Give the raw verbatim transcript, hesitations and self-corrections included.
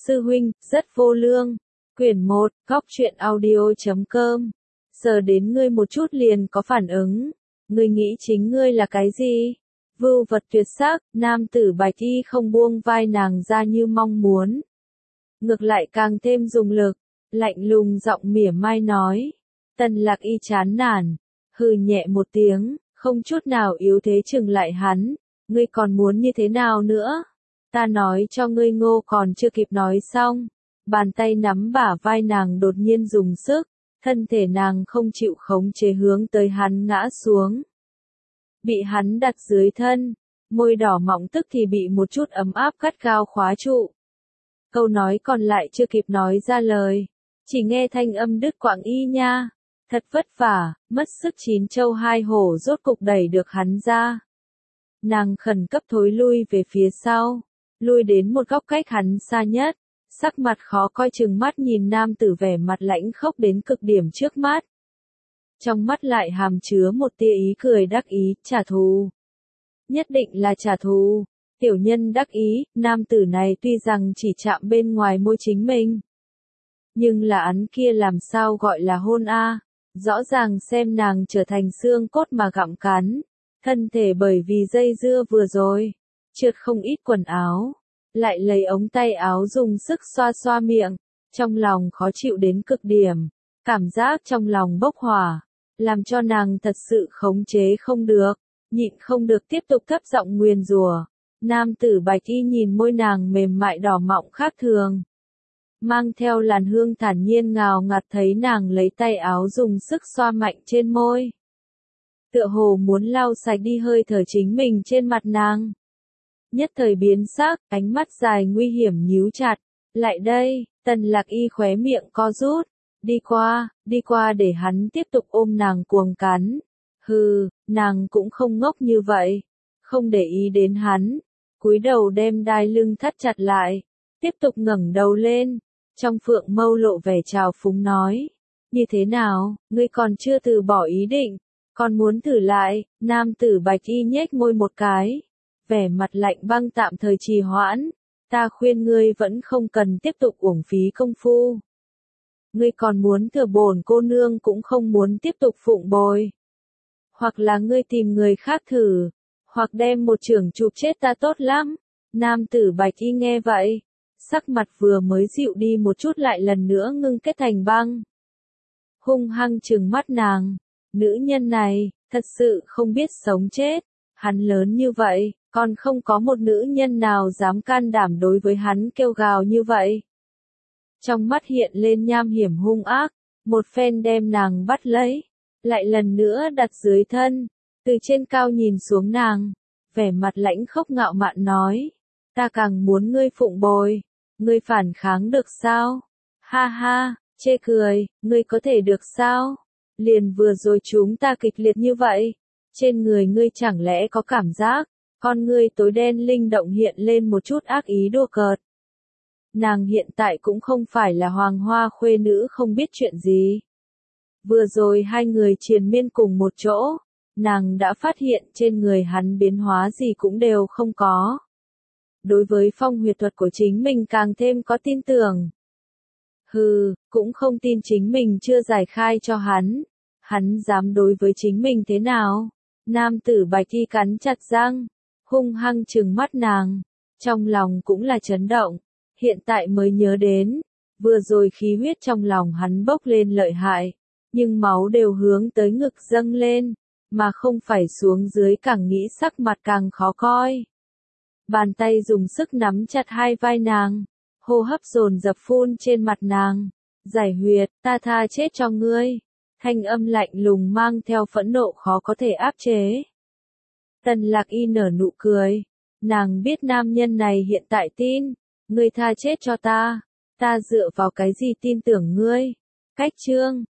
sư huynh, rất vô lương. Quyển một, góc truyện audio chấm com. Giờ đến ngươi một chút liền có phản ứng. Ngươi nghĩ chính ngươi là cái gì? Vưu vật tuyệt sắc, nam tử bạch y không buông vai nàng ra như mong muốn. Ngược lại càng thêm dùng lực, lạnh lùng giọng mỉa mai nói. Tần Lạc Y chán nản, hừ nhẹ một tiếng, không chút nào yếu thế chừng lại hắn. Ngươi còn muốn như thế nào nữa? Ta nói cho ngươi ngô còn chưa kịp nói xong. Bàn tay nắm bả vai nàng đột nhiên dùng sức, thân thể nàng không chịu khống chế hướng tới hắn ngã xuống. Bị hắn đặt dưới thân, môi đỏ mọng tức thì bị một chút ấm áp gắt gao khóa trụ. Câu nói còn lại chưa kịp nói ra lời, chỉ nghe thanh âm đứt quãng y nha. Thật vất vả, mất sức chín châu hai hổ rốt cục đẩy được hắn ra. Nàng khẩn cấp thối lui về phía sau, lui đến một góc cách hắn xa nhất, sắc mặt khó coi chừng mắt nhìn nam tử vẻ mặt lãnh khốc đến cực điểm trước mắt. Trong mắt lại hàm chứa một tia ý cười đắc ý, trả thù. Nhất định là trả thù. Tiểu nhân đắc ý, nam tử này tuy rằng chỉ chạm bên ngoài môi chính mình. Nhưng là ấn kia làm sao gọi là hôn a? Rõ ràng xem nàng trở thành xương cốt mà gặm cắn. Thân thể bởi vì dây dưa vừa rồi, trượt không ít quần áo. Lại lấy ống tay áo dùng sức xoa xoa miệng. Trong lòng khó chịu đến cực điểm. Cảm giác trong lòng bốc hỏa. Làm cho nàng thật sự khống chế không được. Nhịn không được tiếp tục thấp giọng nguyền rủa. Nam tử bạch y nhìn môi nàng mềm mại đỏ mọng khác thường. Mang theo làn hương thản nhiên ngào ngạt thấy nàng lấy tay áo dùng sức xoa mạnh trên môi. Tựa hồ muốn lau sạch đi hơi thở chính mình trên mặt nàng. Nhất thời biến sắc, ánh mắt dài nguy hiểm nhíu chặt. Lại đây, Tần Lạc Y khóe miệng co rút. Đi qua, đi qua để hắn tiếp tục ôm nàng cuồng cắn. Hừ, nàng cũng không ngốc như vậy. Không để ý đến hắn. Cúi đầu đem đai lưng thắt chặt lại. Tiếp tục ngẩng đầu lên. Trong phượng mâu lộ vẻ trào phúng nói. Như thế nào, ngươi còn chưa từ bỏ ý định. Còn muốn thử lại, nam tử bạch y nhếch môi một cái. Vẻ mặt lạnh băng tạm thời trì hoãn. Ta khuyên ngươi vẫn không cần tiếp tục uổng phí công phu. Ngươi còn muốn thừa bổn cô nương cũng không muốn tiếp tục phụng bồi. Hoặc là ngươi tìm người khác thử. Hoặc đem một chưởng chụp chết ta tốt lắm. Nam tử bạch y nghe vậy. Sắc mặt vừa mới dịu đi một chút lại lần nữa ngưng kết thành băng. Hung hăng trừng mắt nàng. Nữ nhân này, thật sự không biết sống chết. Hắn lớn như vậy, còn không có một nữ nhân nào dám can đảm đối với hắn kêu gào như vậy. Trong mắt hiện lên nham hiểm hung ác, một phen đem nàng bắt lấy, lại lần nữa đặt dưới thân, từ trên cao nhìn xuống nàng, vẻ mặt lãnh khốc ngạo mạn nói, ta càng muốn ngươi phụng bồi, ngươi phản kháng được sao? Ha ha, chê cười, ngươi có thể được sao? Liền vừa rồi chúng ta kịch liệt như vậy, trên người ngươi chẳng lẽ có cảm giác, con ngươi tối đen linh động hiện lên một chút ác ý đùa cợt. Nàng hiện tại cũng không phải là hoàng hoa khuê nữ không biết chuyện gì. Vừa rồi hai người triền miên cùng một chỗ, nàng đã phát hiện trên người hắn biến hóa gì cũng đều không có. Đối với phong huyệt thuật của chính mình càng thêm có tin tưởng. Hừ, cũng không tin chính mình chưa giải khai cho hắn. Hắn dám đối với chính mình thế nào? Nam tử bạch y cắn chặt răng, hung hăng trừng mắt nàng. Trong lòng cũng là chấn động. Hiện tại mới nhớ đến, vừa rồi khí huyết trong lòng hắn bốc lên lợi hại, nhưng máu đều hướng tới ngực dâng lên, mà không phải xuống dưới, càng nghĩ sắc mặt càng khó coi. Bàn tay dùng sức nắm chặt hai vai nàng, hô hấp dồn dập phun trên mặt nàng, giải huyệt, ta tha chết cho ngươi, thanh âm lạnh lùng mang theo phẫn nộ khó có thể áp chế. Tần Lạc Y nở nụ cười, nàng biết nam nhân này hiện tại tin. Ngươi tha chết cho ta, ta dựa vào cái gì tin tưởng ngươi? Cách chương